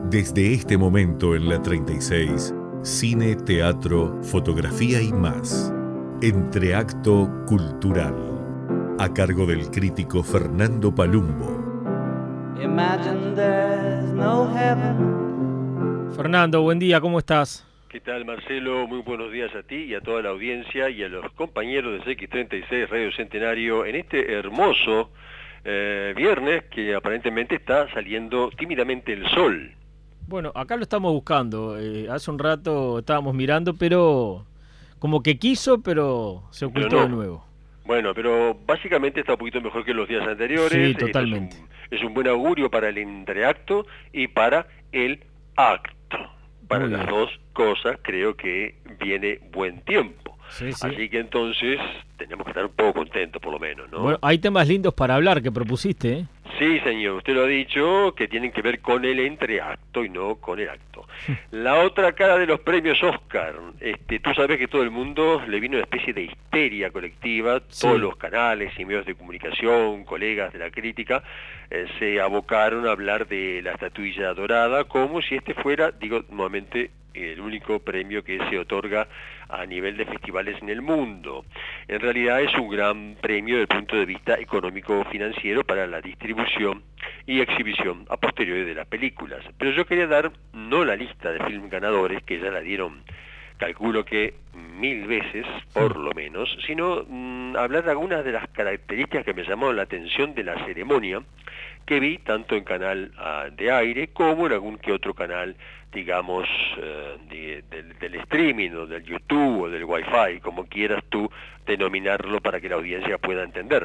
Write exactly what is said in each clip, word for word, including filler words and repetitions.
Desde este momento en la treinta y seis, cine, teatro, fotografía y más. Entreacto Cultural. A cargo del crítico Fernando Palumbo. Imagine there's no heaven. Fernando, buen día, ¿cómo estás? ¿Qué tal, Marcelo? Muy buenos días a ti y a toda la audiencia y a los compañeros de X treinta y seis Radio Centenario en este hermoso eh, viernes que aparentemente está saliendo tímidamente el sol. Bueno, acá lo estamos buscando. Eh, hace un rato estábamos mirando, pero como que quiso, pero se ocultó Pero no. de nuevo. Bueno, pero básicamente está un poquito mejor que los días anteriores. Sí, totalmente. Esto es, un, es un buen augurio para el entreacto y para el acto. Para Muy las bien. dos cosas creo que viene buen tiempo. Sí, sí. Así que entonces tenemos que estar un poco contentos por lo menos, ¿no? Bueno, hay temas lindos para hablar que propusiste, ¿eh? Sí, señor, usted lo ha dicho, que tienen que ver con el entreacto y no con el acto. La otra cara de los premios Oscar, este, tú sabes que todo el mundo le vino una especie de histeria colectiva, Sí. todos los canales y medios de comunicación, colegas de la crítica, eh, se abocaron a hablar de la estatuilla dorada como si este fuera, digo nuevamente, el único premio que se otorga a nivel de festivales en el mundo. En realidad es un gran premio desde el punto de vista económico-financiero para la distribución y exhibición a posteriori de las películas. Pero yo quería dar no la lista de film ganadores, que ya la dieron, calculo que mil veces, por lo menos, sino mmm, hablar de algunas de las características que me llamaron la atención de la ceremonia, que vi tanto en canal uh, de aire como en algún que otro canal, digamos, uh, de, del, del streaming o del YouTube o del Wi-Fi, como quieras tú denominarlo para que la audiencia pueda entender.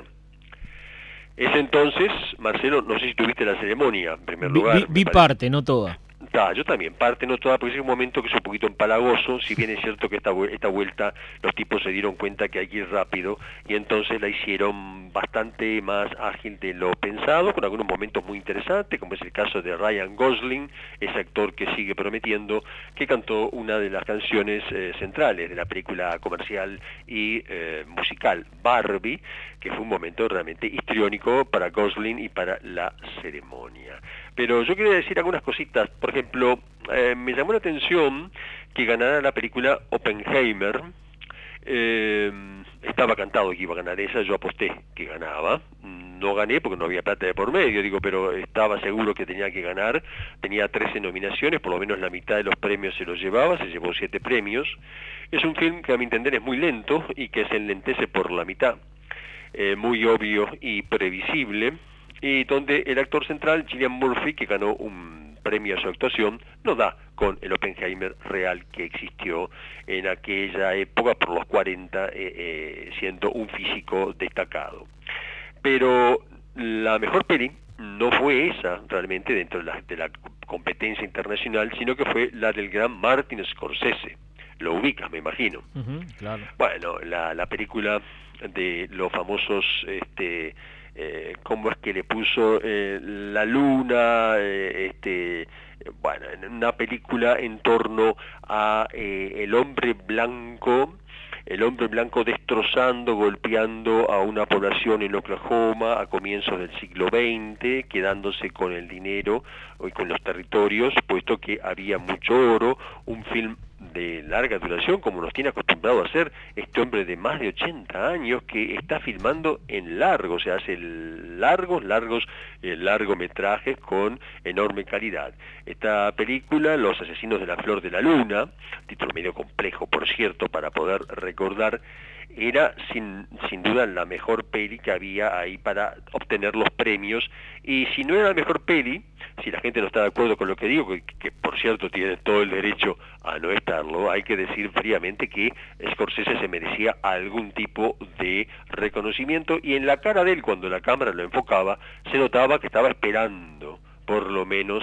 Es entonces, Marcelo, no sé si tuviste la ceremonia, en primer Vi, lugar. vi- vi parte, no toda. Ah, yo también, parte no toda, porque es un momento que es un poquito empalagoso, si bien es cierto que esta, vu- esta vuelta los tipos se dieron cuenta que hay que ir rápido, y entonces la hicieron bastante más ágil de lo pensado, con algunos momentos muy interesantes, como es el caso de Ryan Gosling, ese actor que sigue prometiendo, que cantó una de las canciones eh, centrales de la película comercial y eh, musical Barbie, que fue un momento realmente histriónico para Gosling y para la ceremonia. Pero yo quería decir algunas cositas. Por ejemplo, eh, me llamó la atención que ganara la película Oppenheimer. Eh, estaba cantado que iba a ganar esa, yo aposté que ganaba. No gané porque no había plata de por medio, digo, pero estaba seguro que tenía que ganar. Tenía trece nominaciones, por lo menos la mitad de los premios se los llevaba, se llevó siete premios. Es un film que a mi entender es muy lento y que se enlentece por la mitad. Eh, muy obvio y previsible, y donde el actor central, Cillian Murphy, que ganó un premio a su actuación, no da con el Oppenheimer real que existió en aquella época, por los cuarenta, eh, eh, siendo un físico destacado. Pero la mejor peli no fue esa realmente dentro de la, de la competencia internacional, sino que fue la del gran Martin Scorsese. Lo ubicas, me imagino. Ujú, claro. Bueno, la, la película de los famosos, este, eh, ¿cómo es que le puso eh, la luna? Eh, este, bueno, una película en torno a eh, el hombre blanco, el hombre blanco destrozando, golpeando a una población en Oklahoma a comienzos del siglo veinte, quedándose con el dinero y con los territorios, puesto que había mucho oro, un film de larga duración, como nos tiene acostumbrado a hacer este hombre de más de ochenta años, que está filmando en largo, o sea, hace largos, largos eh, largometrajes con enorme calidad. Esta película, Los asesinos de la flor de la luna, título medio complejo, por cierto, para poder recordar, era sin, sin duda la mejor peli que había ahí para obtener los premios, y si no era la mejor peli, si la gente no está de acuerdo con lo que digo, que, que por cierto tiene todo el derecho a no estarlo, hay que decir fríamente que Scorsese se merecía algún tipo de reconocimiento, y en la cara de él, cuando la cámara lo enfocaba, se notaba que estaba esperando por lo menos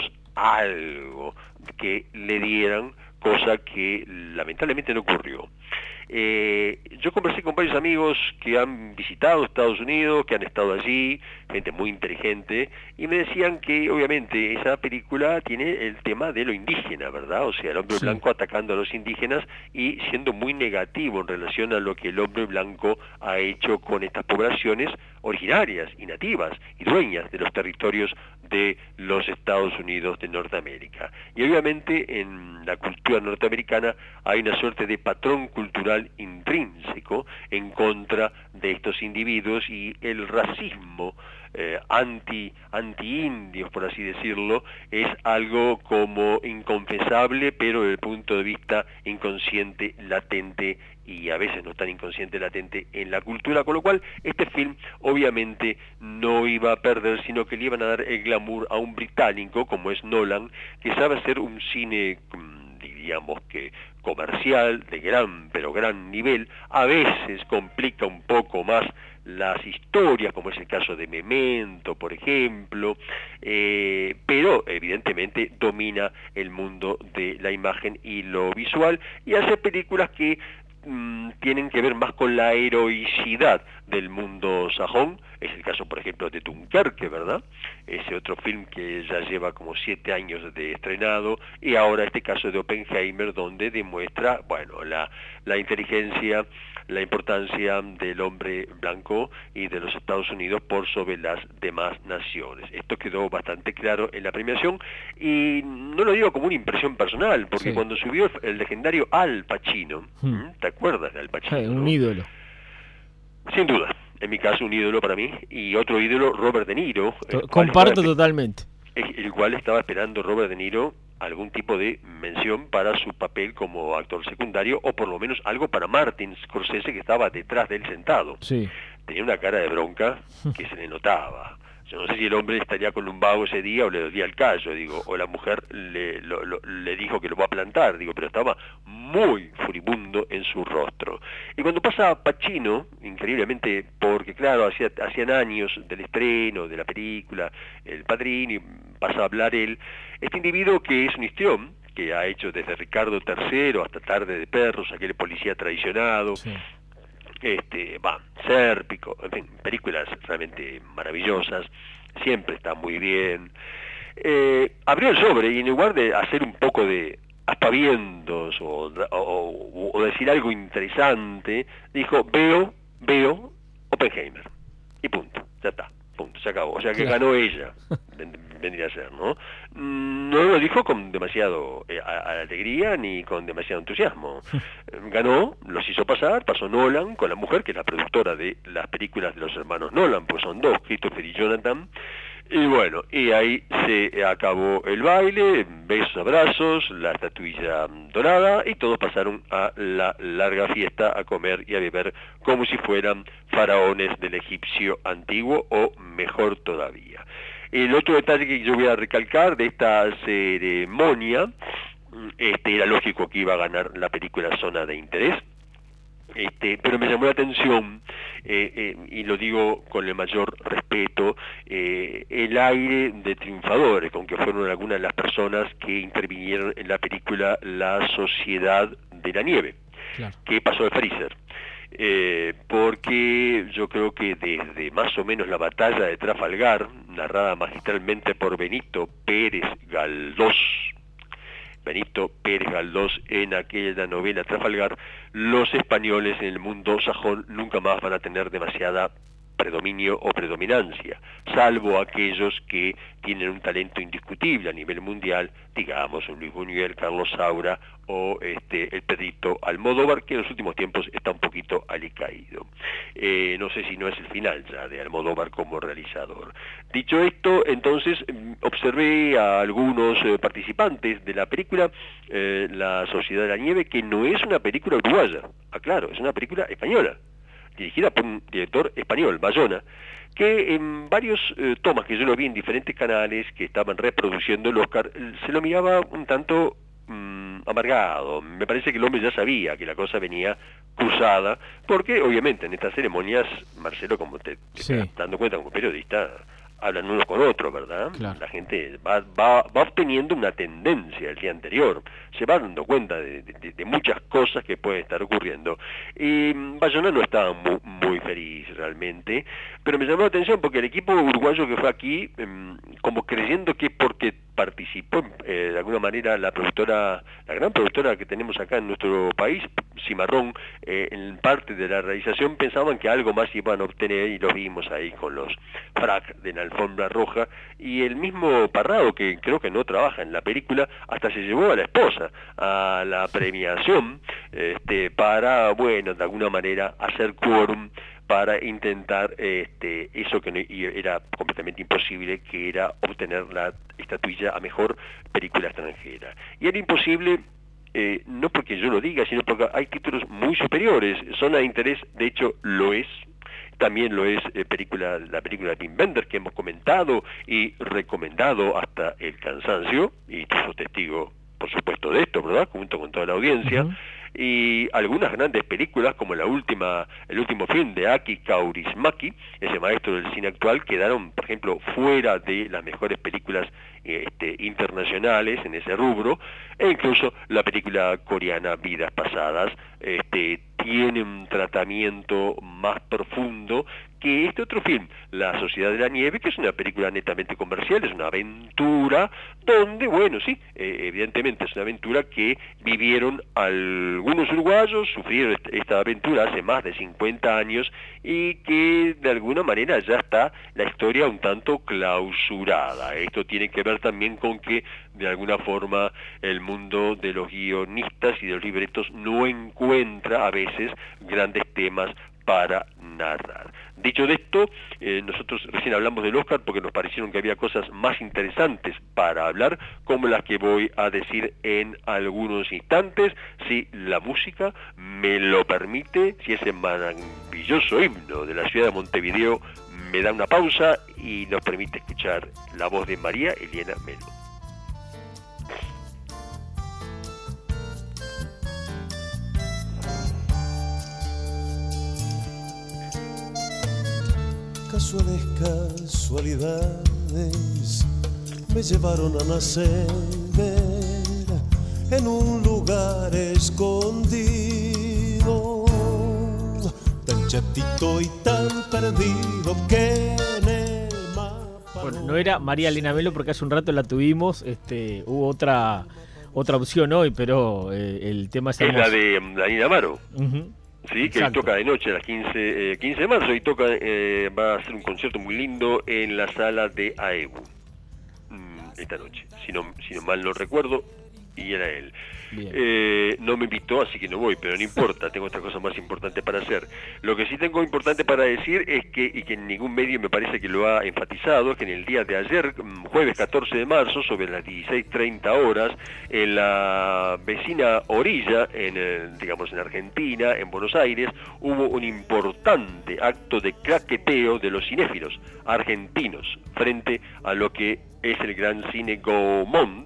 algo que le dieran, cosa que lamentablemente no ocurrió. Eh, yo conversé con varios amigos que han visitado Estados Unidos, que han estado allí, gente muy inteligente, y me decían que obviamente esa película tiene el tema de lo indígena, ¿verdad? O sea, el hombre Sí. blanco atacando a los indígenas y siendo muy negativo en relación a lo que el hombre blanco ha hecho con estas poblaciones, originarias y nativas y dueñas de los territorios de los Estados Unidos de Norteamérica. Y obviamente en la cultura norteamericana hay una suerte de patrón cultural intrínseco en contra de estos individuos, y el racismo eh, anti anti-indios, por así decirlo, es algo como inconfesable, pero desde el punto de vista inconsciente, latente, y a veces no tan inconsciente, latente en la cultura, con lo cual este film obviamente no iba a perder, sino que le iban a dar el glamour a un británico como es Nolan, que sabe hacer un cine, diríamos que comercial, de gran, pero gran nivel. A veces complica un poco más las historias, como es el caso de Memento, por ejemplo, eh, pero evidentemente domina el mundo de la imagen y lo visual, y hace películas que mmm, tienen que ver más con la heroicidad del mundo sajón. Es el caso, por ejemplo, de Dunkerque, ¿verdad? Ese otro film que ya lleva como siete años de estrenado, y ahora este caso de Oppenheimer, donde demuestra, bueno, la, la inteligencia, la importancia del hombre blanco y de los Estados Unidos por sobre las demás naciones. Esto quedó bastante claro en la premiación, y no lo digo como una impresión personal, porque sí, cuando subió el, el legendario Al Pacino, hmm. ¿te acuerdas de Al Pacino? Sí, un ídolo. Sin duda. En mi caso, un ídolo para mí, y otro ídolo, Robert De Niro. Comparto totalmente. El cual estaba esperando Robert De Niro algún tipo de mención para su papel como actor secundario, o por lo menos algo para Martin Scorsese, que estaba detrás de él sentado. Sí. Tenía una cara de bronca que se le notaba. Yo no sé si el hombre estaría con un vago ese día o le dolía el callo, digo, o la mujer le, lo, lo, le dijo que lo va a plantar, digo, pero estaba muy furibundo en su rostro. Y cuando pasa Pacino, increíblemente, porque claro, hacía, hacían años del estreno de la película El Padrino, y pasa a hablar él, este individuo que es un histrión, que ha hecho desde Ricardo tercero hasta Tarde de Perros, aquel policía traicionado, sí. Este, va, Sérpico, en fin, películas realmente maravillosas, siempre está muy bien. Eh, abrió el sobre, y en lugar de hacer un poco de aspavientos o, o, o decir algo interesante, dijo, veo, veo Oppenheimer, y punto, ya está, punto, se acabó. O sea que claro, ganó ella, vendría a ser, ¿no? No lo dijo con demasiado eh, alegría ni con demasiado entusiasmo. Ganó, los hizo pasar, pasó Nolan con la mujer, que es la productora de las películas de los hermanos Nolan, pues son dos, Christopher y Jonathan. Y bueno, y ahí se acabó el baile, besos, abrazos, la estatuilla dorada, y todos pasaron a la larga fiesta, a comer y a beber como si fueran faraones del egipcio antiguo, o mejor todavía. El otro detalle que yo voy a recalcar de esta ceremonia, este, era lógico que iba a ganar la película Zona de Interés, este, pero me llamó la atención, eh, eh, y lo digo con el mayor respeto, eh, el aire de triunfadores con que fueron algunas de las personas que intervinieron en la película La Sociedad de la Nieve, claro, que pasó de Freezer. Eh, porque yo creo que desde más o menos la batalla de Trafalgar, narrada magistralmente por Benito Pérez Galdós, Benito Pérez Galdós en aquella novela Trafalgar, los españoles en el mundo sajón nunca más van a tener demasiada predominio o predominancia, salvo aquellos que tienen un talento indiscutible a nivel mundial, digamos un Luis Buñuel, Carlos Saura o este el Pedrito Almodóvar, que en los últimos tiempos está un poquito alicaído. Eh, no sé si no es el final ya de Almodóvar como realizador. Dicho esto, entonces observé a algunos eh, participantes de la película eh, La Sociedad de la Nieve, que no es una película uruguaya, aclaro, es una película española, dirigida por un director español, Bayona, que en varios eh, tomas que yo lo vi en diferentes canales que estaban reproduciendo el Oscar, se lo miraba un tanto mmm, amargado. Me parece que el hombre ya sabía que la cosa venía cruzada, porque obviamente en estas ceremonias, Marcelo, como te, te sí. estás dando cuenta como periodista, hablan unos con otros, ¿verdad? Claro. La gente va, va, va obteniendo una tendencia el día anterior, se va dando cuenta de, de, de muchas cosas que pueden estar ocurriendo. Y Bayona no estaba muy, muy feliz realmente, pero me llamó la atención porque el equipo uruguayo que fue aquí, eh, como creyendo que porque participó eh, de alguna manera la productora, la gran productora que tenemos acá en nuestro país, Cimarrón, eh, en parte de la realización pensaban que algo más iban a obtener y los vimos ahí con los frac de la alfombra roja, y el mismo Parrado, que creo que no trabaja en la película, hasta se llevó a la esposa a la premiación este, para, bueno, de alguna manera hacer quórum para intentar este, eso que no, era completamente imposible, que era obtener la estatuilla a mejor película extranjera. Y era imposible, eh, no porque yo lo diga, sino porque hay títulos muy superiores. Zona de interés, de hecho, lo es. También lo es eh, película, la película de Wim Wenders, que hemos comentado y recomendado hasta el cansancio, y tú sos testigo, por supuesto, de esto, ¿verdad?, junto con toda la audiencia. Uh-huh. Y algunas grandes películas, como la última, el último film de Aki Kaurismäki, ese maestro del cine actual, quedaron, por ejemplo, fuera de las mejores películas este, internacionales en ese rubro, e incluso la película coreana Vidas Pasadas este, tiene un tratamiento más profundo que este otro film, La Sociedad de la Nieve, que es una película netamente comercial, es una aventura donde, bueno, sí, eh, evidentemente es una aventura que vivieron algunos uruguayos, sufrieron esta aventura hace más de cincuenta años y que de alguna manera ya está la historia un tanto clausurada. Esto tiene que ver también con que de alguna forma el mundo de los guionistas y de los libretos no encuentra a veces grandes temas para narrar. Dicho de esto, eh, nosotros recién hablamos del Oscar porque nos parecieron que había cosas más interesantes para hablar, como las que voy a decir en algunos instantes, si la música me lo permite, si ese maravilloso himno de la ciudad de Montevideo me da una pausa y nos permite escuchar la voz de María Elena Melo. Casuales casualidades me llevaron a nacer en un lugar escondido, tan chatito y tan perdido que en el mapa... Bueno, no era María Elena Melo porque hace un rato la tuvimos, este, hubo otra otra opción hoy, pero eh, el tema es... Es la de Daniela Amaro. Uh-huh. Sí, que hoy toca de noche a las quince, eh, quince de marzo, y toca, eh, va a hacer un concierto muy lindo en la sala de A E B U mm, esta noche, si no, si no mal no recuerdo, y era él. Eh, no me invitó, así que no voy, pero no importa, tengo otra cosa más importante para hacer. Lo que sí tengo importante para decir es que, y que en ningún medio me parece que lo ha enfatizado, es que en el día de ayer, jueves catorce de marzo, sobre las dieciséis treinta horas, en la vecina orilla, en el, digamos en Argentina, en Buenos Aires, hubo un importante acto de claqueteo de los cinéfilos argentinos frente a lo que es el gran cine Gaumont,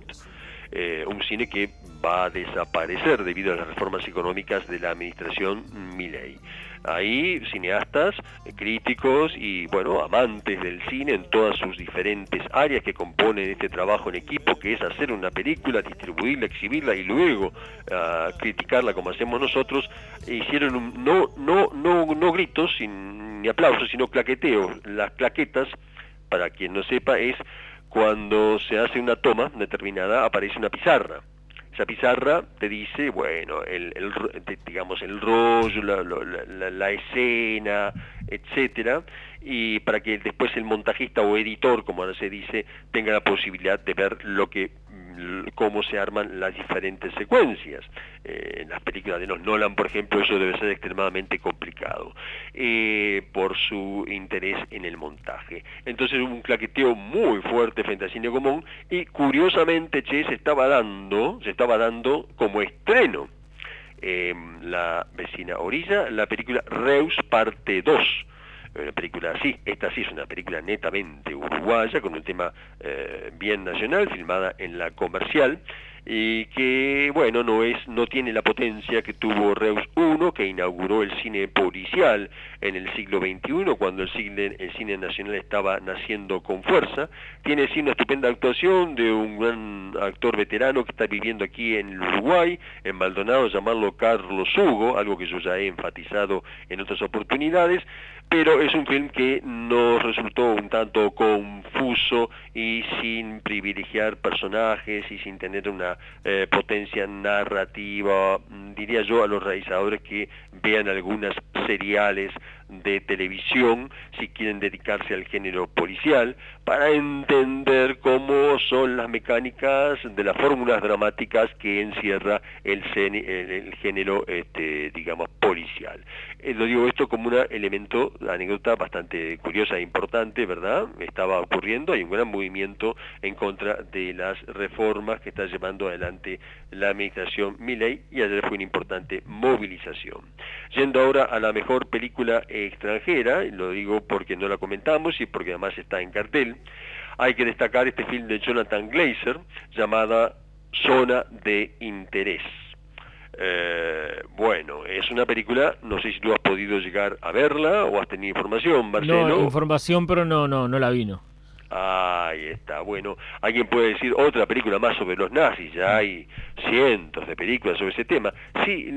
eh, un cine que va a desaparecer debido a las reformas económicas de la administración Milei. Ahí cineastas, críticos y bueno, amantes del cine en todas sus diferentes áreas que componen este trabajo en equipo, que es hacer una película, distribuirla, exhibirla y luego uh, criticarla como hacemos nosotros, hicieron un, no, no, no, no gritos sin, ni aplausos, sino claqueteos. Las claquetas, para quien no sepa, es cuando se hace una toma determinada, aparece una pizarra. Esa pizarra te dice, bueno, el, el digamos el rollo, la, la, la escena, etcétera, y para que después el montajista o editor, como ahora se dice, tenga la posibilidad de ver lo que, cómo se arman las diferentes secuencias. Eh, en las películas de los Nolan, por ejemplo, eso debe ser extremadamente complicado eh, por su interés en el montaje. Entonces hubo un claqueteo muy fuerte frente al cine común y curiosamente, che, se estaba dando, se estaba dando como estreno eh, La vecina orilla, la película Reus parte dos. Una película así, esta sí es una película netamente uruguaya, con un tema eh, bien nacional, filmada en la Comercial, y que, bueno, no es no tiene la potencia que tuvo Reus uno, que inauguró el cine policial en el siglo veintiuno, cuando el cine, el cine nacional estaba naciendo con fuerza. Tiene sí una estupenda actuación de un gran actor veterano que está viviendo aquí en Uruguay, en Maldonado, llamarlo Carlos Hugo, algo que yo ya he enfatizado en otras oportunidades, pero es un film que nos resultó un tanto confuso y sin privilegiar personajes y sin tener una eh, potencia narrativa. Diría yo a los realizadores que vean algunas seriales de televisión si quieren dedicarse al género policial, para entender cómo son las mecánicas de las fórmulas dramáticas que encierra el, el, el género, este, digamos, policial. Eh, lo digo esto como un elemento, anécdota bastante curiosa e importante, ¿verdad? Estaba ocurriendo, hay un gran movimiento en contra de las reformas que está llevando adelante la administración Milei, y ayer fue una importante movilización. Yendo ahora a la mejor película extranjera, y lo digo porque no la comentamos y porque además está en cartel, hay que destacar este film de Jonathan Glazer llamada Zona de Interés. Eh, bueno, es una película, no sé si tú has podido llegar a verla o has tenido información, Marcelo. No, información, pero no, no, no la vino. Ahí está, bueno, alguien puede decir otra película más sobre los nazis, ya hay cientos de películas sobre ese tema. Sí,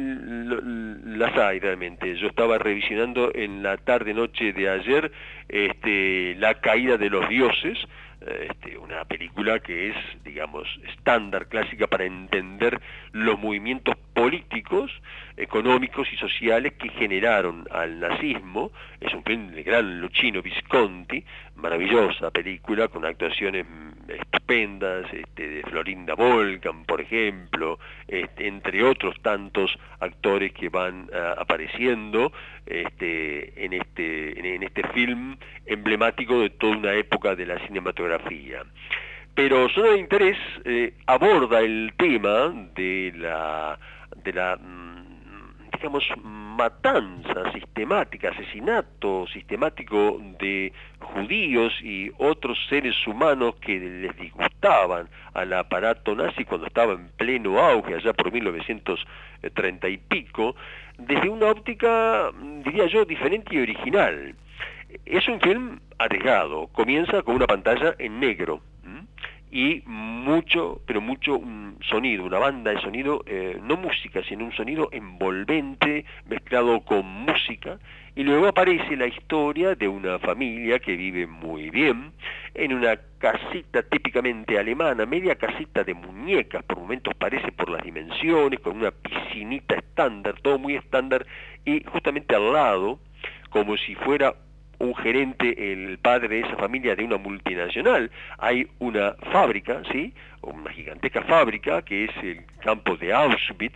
las hay realmente. Yo estaba revisionando en la tarde-noche de ayer este, La caída de los dioses, este, una película que es, digamos, estándar, clásica para entender los movimientos políticos, económicos y sociales que generaron al nazismo. Es un film del gran Luchino Visconti, maravillosa película, con actuaciones estupendas, este, de Florinda Volcan, por ejemplo, este, entre otros tantos actores que van uh, apareciendo este, en, este, en, en este film emblemático de toda una época de la cinematografía. Pero Zona de Interés eh, aborda el tema de la, de la digamos, matanza sistemática, asesinato sistemático de judíos y otros seres humanos que les disgustaban al aparato nazi cuando estaba en pleno auge, allá por mil novecientos treinta y pico, desde una óptica, diría yo, diferente y original. Es un film arriesgado, comienza con una pantalla en negro, ¿m? y mucho, pero mucho un sonido, una banda de sonido, eh, no música, sino un sonido envolvente mezclado con música, y luego aparece la historia de una familia que vive muy bien en una casita típicamente alemana, media casita de muñecas, por momentos parece por las dimensiones, con una piscinita estándar, todo muy estándar, y justamente al lado, como si fuera un gerente, el padre de esa familia de una multinacional, hay una fábrica, ¿sí? Una gigantesca fábrica que es el campo de Auschwitz,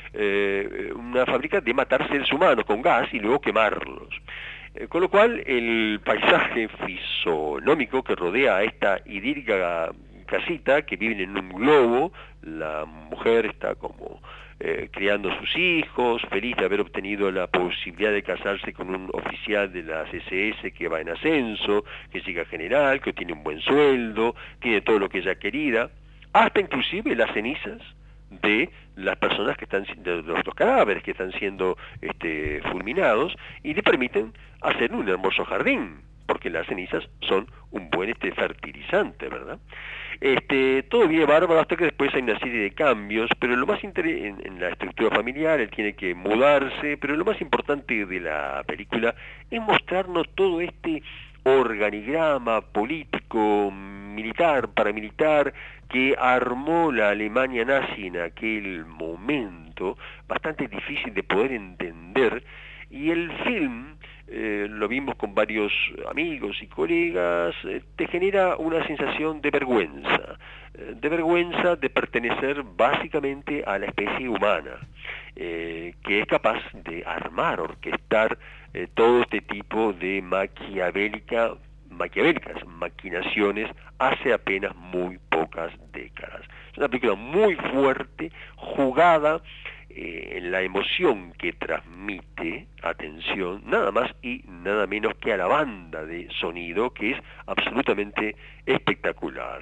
eh, una fábrica de matar seres humanos con gas y luego quemarlos. Eh, con lo cual el paisaje fisonómico que rodea a esta idílica casita, que viven en un globo, la mujer está como Eh, criando a sus hijos, feliz de haber obtenido la posibilidad de casarse con un oficial de la C S S que va en ascenso, que llega a general, que tiene un buen sueldo, tiene todo lo que ella quería, hasta inclusive las cenizas de las personas que están, de los, los cadáveres que están siendo este, fulminados, y le permiten hacer un hermoso jardín, porque las cenizas son un buen este, fertilizante, ¿verdad? Este, todo viene bárbaro hasta que después hay una serie de cambios, pero lo más interesante en, en la estructura familiar, él tiene que mudarse, pero lo más importante de la película es mostrarnos todo este organigrama político, militar, paramilitar, que armó la Alemania nazi en aquel momento, bastante difícil de poder entender, y el film, Eh, lo vimos con varios amigos y colegas, eh, te genera una sensación de vergüenza, eh, de vergüenza de pertenecer básicamente a la especie humana, eh, que es capaz de armar, orquestar eh, todo este tipo de maquiavélica, maquiavélicas maquinaciones hace apenas muy pocas décadas. Es una película muy fuerte, jugada Eh, en la emoción que transmite, atención, nada más y nada menos que a la banda de sonido, que es absolutamente espectacular.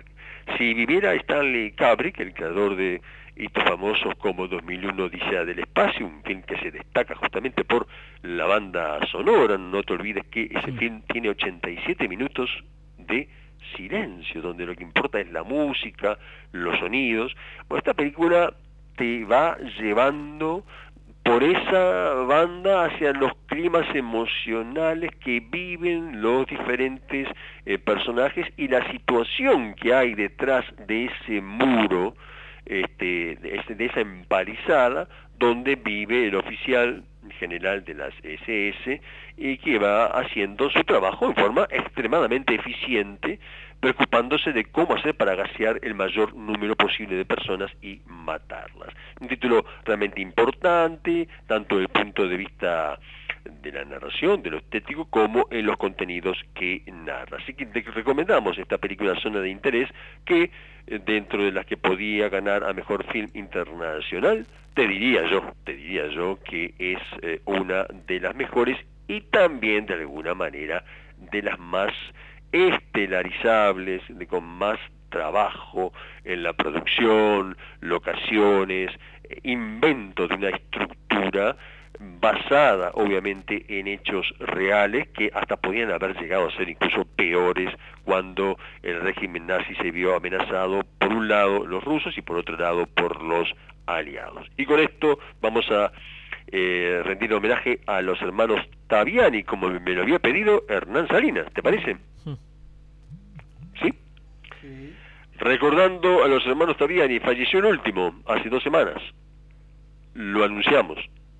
Si viviera Stanley Kubrick, el creador de hitos famosos como dos mil uno Odisea del Espacio, un film que se destaca justamente por la banda sonora, no te olvides que ese film tiene ochenta y siete minutos de silencio, donde lo que importa es la música, los sonidos. Bueno, esta película te va llevando por esa banda hacia los climas emocionales que viven los diferentes eh, personajes y la situación que hay detrás de ese muro, este, de, ese, de esa empalizada, donde vive el oficial general de las ese ese y que va haciendo su trabajo en forma extremadamente eficiente, preocupándose de cómo hacer para gasear el mayor número posible de personas y matarlas. Un título realmente importante, tanto desde el punto de vista de la narración, de lo estético, como en los contenidos que narra. Así que te recomendamos esta película Zona de Interés, que eh, dentro de las que podía ganar a Mejor Film Internacional, te diría yo, te diría yo que es eh, una de las mejores y también de alguna manera de las más estelarizables, de con más trabajo en la producción, locaciones, invento de una estructura basada obviamente en hechos reales que hasta podían haber llegado a ser incluso peores cuando el régimen nazi se vio amenazado por un lado los rusos y por otro lado por los aliados. Y con esto vamos a eh, rendir homenaje a los hermanos Taviani, como me lo había pedido Hernán Salinas, ¿te parece? ¿Sí? Sí. Recordando a los hermanos Taviani, falleció el último hace dos semanas. Lo anunciamos.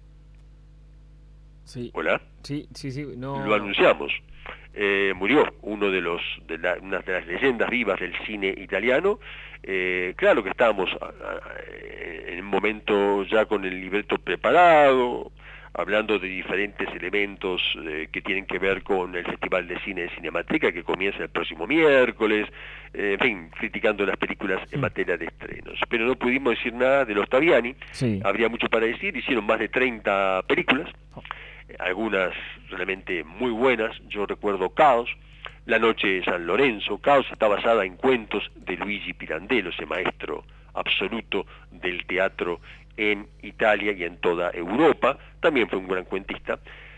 Sí. ¿Hola? Sí, sí, sí. No... Lo anunciamos. Eh, murió uno de los de la, una de las leyendas vivas del cine italiano. Eh, claro que estábamos a, a, en un momento ya con el libreto preparado, hablando de diferentes elementos eh, que tienen que ver con el Festival de Cine de Cinemateca que comienza el próximo miércoles, eh, en fin, criticando las películas en materia de estrenos. Pero no pudimos decir nada de los Taviani, sí. Habría mucho para decir, hicieron más de treinta películas, algunas realmente muy buenas. Yo recuerdo Caos, La Noche de San Lorenzo. Caos está basada en cuentos de Luigi Pirandello, ese maestro absoluto del teatro en Italia y en toda Europa. También fue un gran cuentista,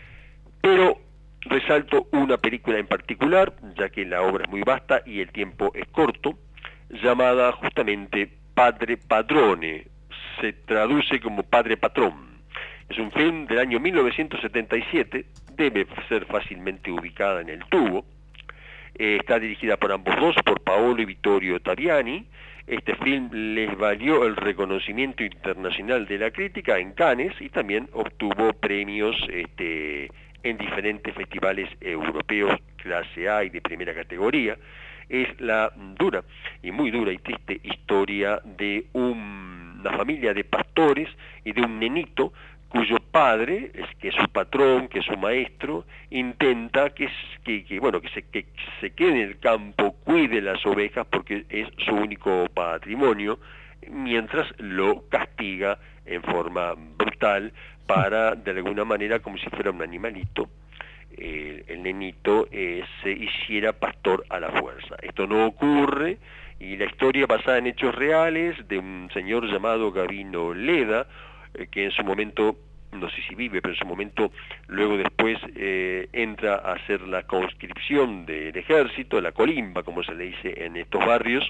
pero resalto una película en particular, ya que la obra es muy vasta y el tiempo es corto, llamada justamente Padre Padrone, se traduce como Padre Patrón. Es un film del año mil novecientos setenta y siete, debe ser fácilmente ubicada en el tubo. Eh, está dirigida por ambos dos, por Paolo y Vittorio Taviani. Este film les valió el reconocimiento internacional de la crítica en Cannes y también obtuvo premios este, en diferentes festivales europeos clase A y de primera categoría. Es la dura y muy dura y triste historia de un, una familia de pastores y de un nenito cuyo padre, es que es su patrón, que es su maestro, intenta que, que, que bueno que se, que se quede en el campo, cuide las ovejas porque es su único patrimonio, mientras lo castiga en forma brutal para, de alguna manera, como si fuera un animalito, eh, el nenito eh, se hiciera pastor a la fuerza. Esto no ocurre, y la historia basada en hechos reales de un señor llamado Gavino Leda, que en su momento, no sé si vive, pero en su momento, luego después eh, entra a hacer la conscripción del ejército, la colimba, como se le dice en estos barrios,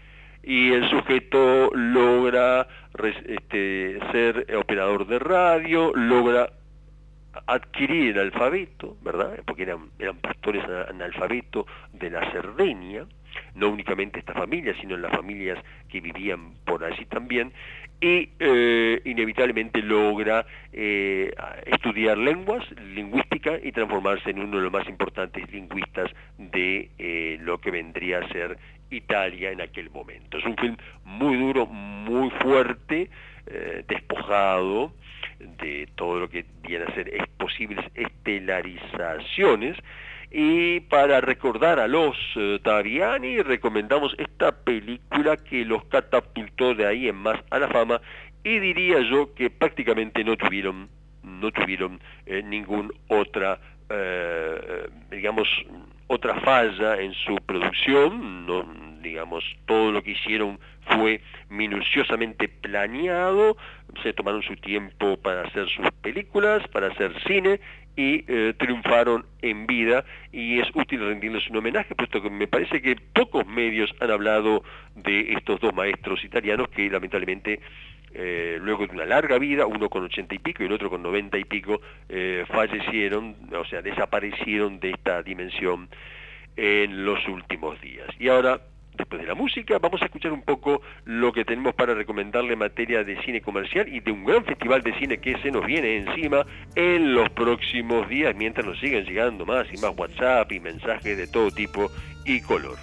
y el sujeto logra este, ser operador de radio, logra adquirir el alfabeto, ¿verdad? Porque eran, eran pastores analfabetos de la Cerdeña, no únicamente esta familia, sino en las familias que vivían por allí también, y eh, inevitablemente logra eh, estudiar lenguas, lingüística, y transformarse en uno de los más importantes lingüistas de eh, lo que vendría a ser Italia en aquel momento. Es un film muy duro, muy fuerte, eh, despojado de todo lo que viene a ser es posibles estelarizaciones. Y para recordar a los uh, Taviani, recomendamos esta película que los catapultó de ahí en más a la fama, y diría yo que prácticamente no tuvieron no tuvieron eh, ningún otra eh, digamos otra falla en su producción. No, digamos, todo lo que hicieron fue minuciosamente planeado, se tomaron su tiempo para hacer sus películas, para hacer cine, y eh, triunfaron en vida, y es útil rendirles un homenaje, puesto que me parece que pocos medios han hablado de estos dos maestros italianos que lamentablemente eh, luego de una larga vida, uno con ochenta y pico y el otro con noventa y pico, eh, fallecieron, o sea, desaparecieron de esta dimensión en los últimos días. Y ahora, después de la música, vamos a escuchar un poco lo que tenemos para recomendarle en materia de cine comercial y de un gran festival de cine que se nos viene encima en los próximos días, mientras nos siguen llegando más y más WhatsApp y mensajes de todo tipo y color.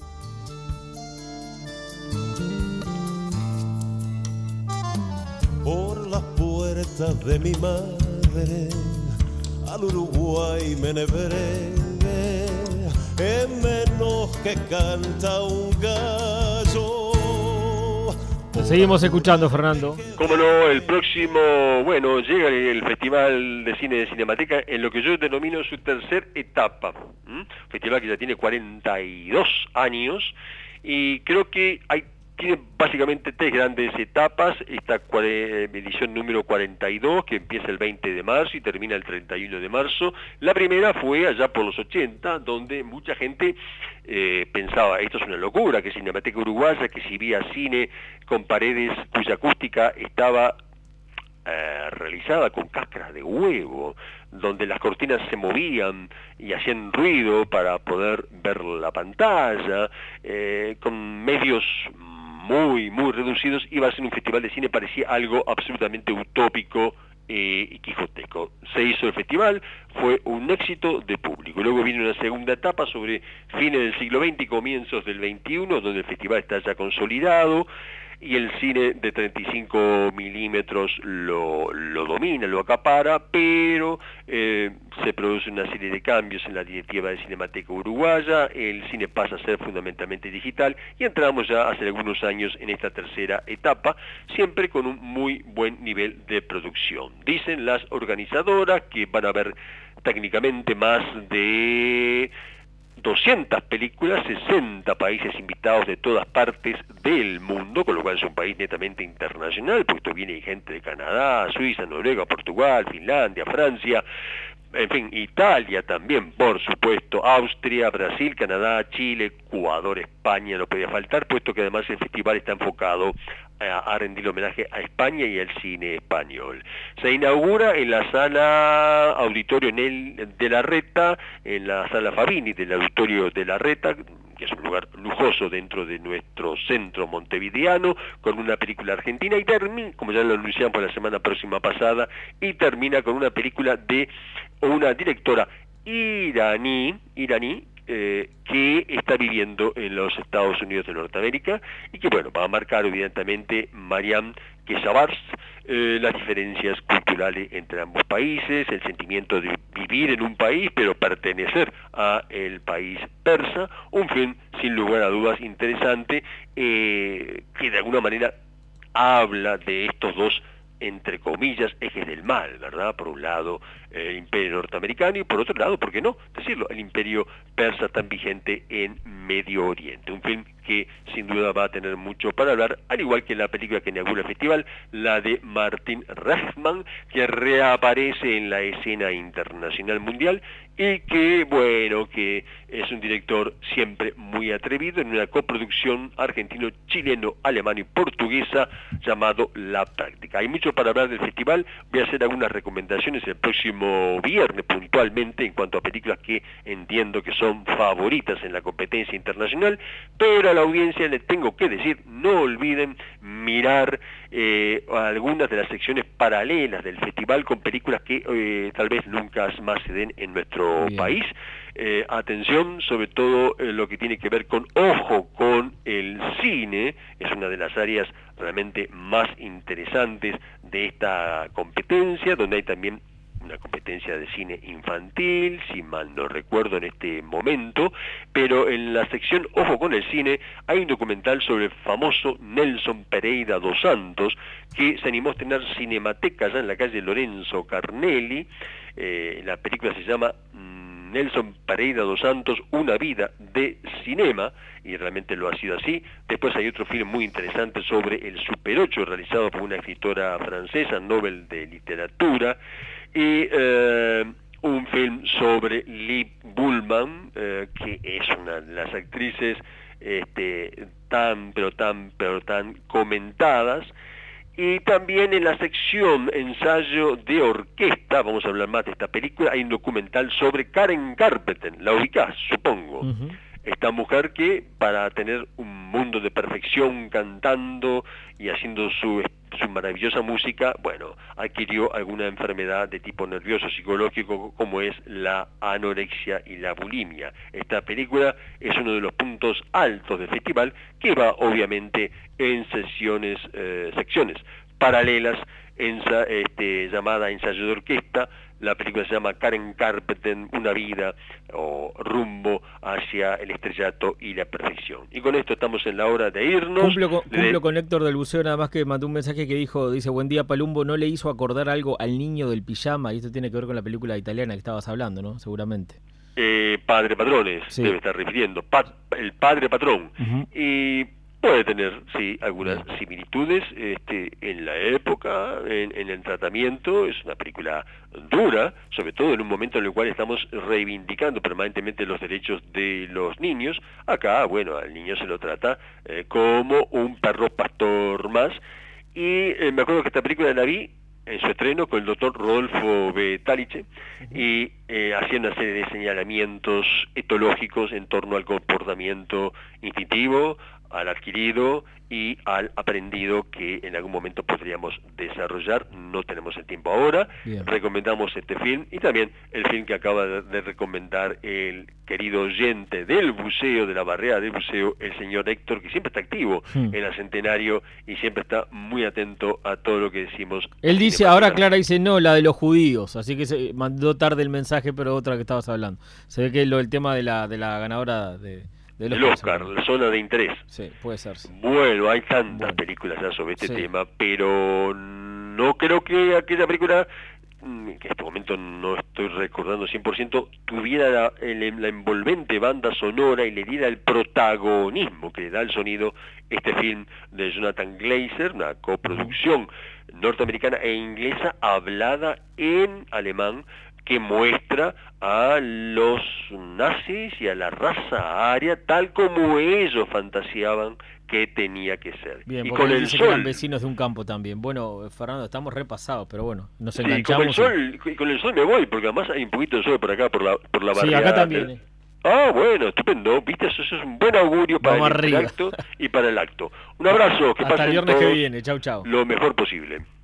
Por las puertas de mi madre al Uruguay me neveré, en menos que canta un gallo. Te seguimos escuchando, Fernando. Cómo no, el próximo, bueno, llega el Festival de Cine de Cinemateca en lo que yo denomino su tercer etapa. ¿Mm? Festival que ya tiene cuarenta y dos años, y creo que hay tiene básicamente tres grandes etapas. Esta edición número cuarenta y dos, que empieza el veinte de marzo y termina el treinta y uno de marzo. La primera fue allá por los ochenta, donde mucha gente eh, pensaba, esto es una locura, que Cinemateca Uruguaya, que exhibía cine con paredes cuya acústica estaba eh, realizada con cáscaras de huevo, donde las cortinas se movían y hacían ruido para poder ver la pantalla, eh, con medios muy, muy reducidos, iba a ser un festival de cine, parecía algo absolutamente utópico eh, y quijoteco. Se hizo el festival, fue un éxito de público. Luego viene una segunda etapa sobre fines del siglo veinte y comienzos del veintiuno, donde el festival está ya consolidado, y el cine de treinta y cinco milímetros lo, lo domina, lo acapara, pero eh, se produce una serie de cambios en la directiva de Cinemateca Uruguaya, el cine pasa a ser fundamentalmente digital, y entramos ya hace algunos años en esta tercera etapa, siempre con un muy buen nivel de producción. Dicen las organizadoras que van a haber técnicamente más de doscientas películas, sesenta países invitados de todas partes del mundo, con lo cual es un país netamente internacional, puesto viene gente de Canadá, Suiza, Noruega, Portugal, Finlandia, Francia, en fin, Italia también, por supuesto, Austria, Brasil, Canadá, Chile, Ecuador, España, no podía faltar, puesto que además el festival está enfocado a, a rendir homenaje a España y al cine español. Se inaugura en la sala auditorio en el, de la Reta, en la sala Fabini del auditorio de la Reta, que es un lugar lujoso dentro de nuestro centro montevideano, con una película argentina, y termina, como ya lo anunciamos la semana próxima pasada, y termina con una película de una directora iraní, iraní eh, que está viviendo en los Estados Unidos de Norteamérica, y que, bueno, va a marcar evidentemente Mariam Keshavars, eh, las diferencias culturales entre ambos países, el sentimiento de vivir en un país pero pertenecer a el país persa, un film sin lugar a dudas interesante, eh, que de alguna manera habla de estos dos, entre comillas, ejes del mal, ¿verdad? Por un lado, el imperio norteamericano, y por otro lado, ¿por qué no decirlo?, el imperio persa tan vigente en Medio Oriente. Un film que sin duda va a tener mucho para hablar, al igual que la película que inaugura el festival, la de Martin Rechman, que reaparece en la escena internacional mundial, y que, bueno, que es un director siempre muy atrevido en una coproducción argentino, chileno, alemán y portuguesa llamado La Práctica. Hay mucho para hablar del festival, voy a hacer algunas recomendaciones el próximo viernes puntualmente en cuanto a películas que entiendo que son favoritas en la competencia internacional, pero a la audiencia les tengo que decir, no olviden mirar eh, algunas de las secciones paralelas del festival con películas que eh, tal vez nunca más se den en nuestro Bien. país. Eh, atención, sobre todo eh, lo que tiene que ver con ojo con el cine, es una de las áreas realmente más interesantes de esta competencia, donde hay también una competencia de cine infantil, si mal no recuerdo en este momento, pero en la sección Ojo con el cine hay un documental sobre el famoso Nelson Pereira dos Santos, que se animó a tener Cinemateca allá en la calle Lorenzo Carnelli. Eh, la película se llama Nelson Pereira dos Santos, Una vida de cinema, y realmente lo ha sido así. Después hay otro film muy interesante sobre el Super ocho, realizado por una escritora francesa, Nobel de Literatura, y eh, un film sobre Liv Bullman, eh, que es una de las actrices este, tan, pero tan, pero tan comentadas. Y también en la sección ensayo de orquesta, vamos a hablar más de esta película, hay un documental sobre Karen Carpenter, la ubicás, supongo. Uh-huh. Esta mujer que, para tener un mundo de perfección cantando y haciendo su, su maravillosa música, bueno, adquirió alguna enfermedad de tipo nervioso psicológico, como es la anorexia y la bulimia. Esta película es uno de los puntos altos del festival, que va obviamente en sesiones, eh, secciones paralelas, en, este, llamada ensayo de orquesta. La película se llama Karen Carpenter, Una vida, o Rumbo hacia el estrellato y la perfección. Y con esto estamos en la hora de irnos. Cumplo con, de... cumplo con Héctor del Buceo, nada más que mandó un mensaje que dijo, dice, buen día Palumbo, ¿no le hizo acordar algo al niño del pijama? Y esto tiene que ver con la película italiana que estabas hablando, ¿no? Seguramente. Eh, padre Patrones, sí. Debe estar refiriendo, pa el Padre Patrón. Uh-huh. Y puede tener, sí, algunas Bien. similitudes este, en la época, en, en el tratamiento. Es una película dura, sobre todo en un momento en el cual estamos reivindicando permanentemente los derechos de los niños. Acá, bueno, al niño se lo trata eh, como un perro pastor más. Y eh, me acuerdo que esta película la vi en su estreno con el doctor Rodolfo B. Taliche, uh-huh. y eh, hacía una serie de señalamientos etológicos en torno al comportamiento instintivo, al adquirido y al aprendido que en algún momento podríamos desarrollar. No tenemos el tiempo ahora. Bien. Recomendamos este film y también el film que acaba de recomendar el querido oyente del buceo, de la barrera del buceo, el señor Héctor, que siempre está activo hmm. en el Centenario y siempre está muy atento a todo lo que decimos. Él dice, ahora Clara dice, no, la de los judíos, así que se mandó tarde el mensaje, pero otra que estabas hablando. Se ve que lo, el tema de la, de la ganadora de... El Oscar, la zona de interés. Sí, puede ser. Sí. Bueno, hay tantas bueno. películas ya sobre este sí. tema, pero no creo que aquella película, que en este momento no estoy recordando cien por ciento, tuviera la, el, la envolvente banda sonora y le diera el protagonismo que le da el sonido este film de Jonathan Glazer, una coproducción uh-huh. norteamericana e inglesa hablada en alemán, que muestra a los nazis y a la raza aria tal como ellos fantaseaban que tenía que ser. Bien, y con el sol, que eran vecinos de un campo también. Bueno, Fernando, estamos repasados, pero bueno, nos sí, enganchamos. Con el, sol, y... con el sol me voy, porque además hay un poquito de sol por acá, por la, por la barriada. Sí, acá también. Eh. Ah, bueno, estupendo. Viste, eso, eso es un buen augurio para Vamos el acto y para el acto. Un abrazo. Que Hasta pasen el viernes todos que viene. Chau, chau. Lo mejor posible.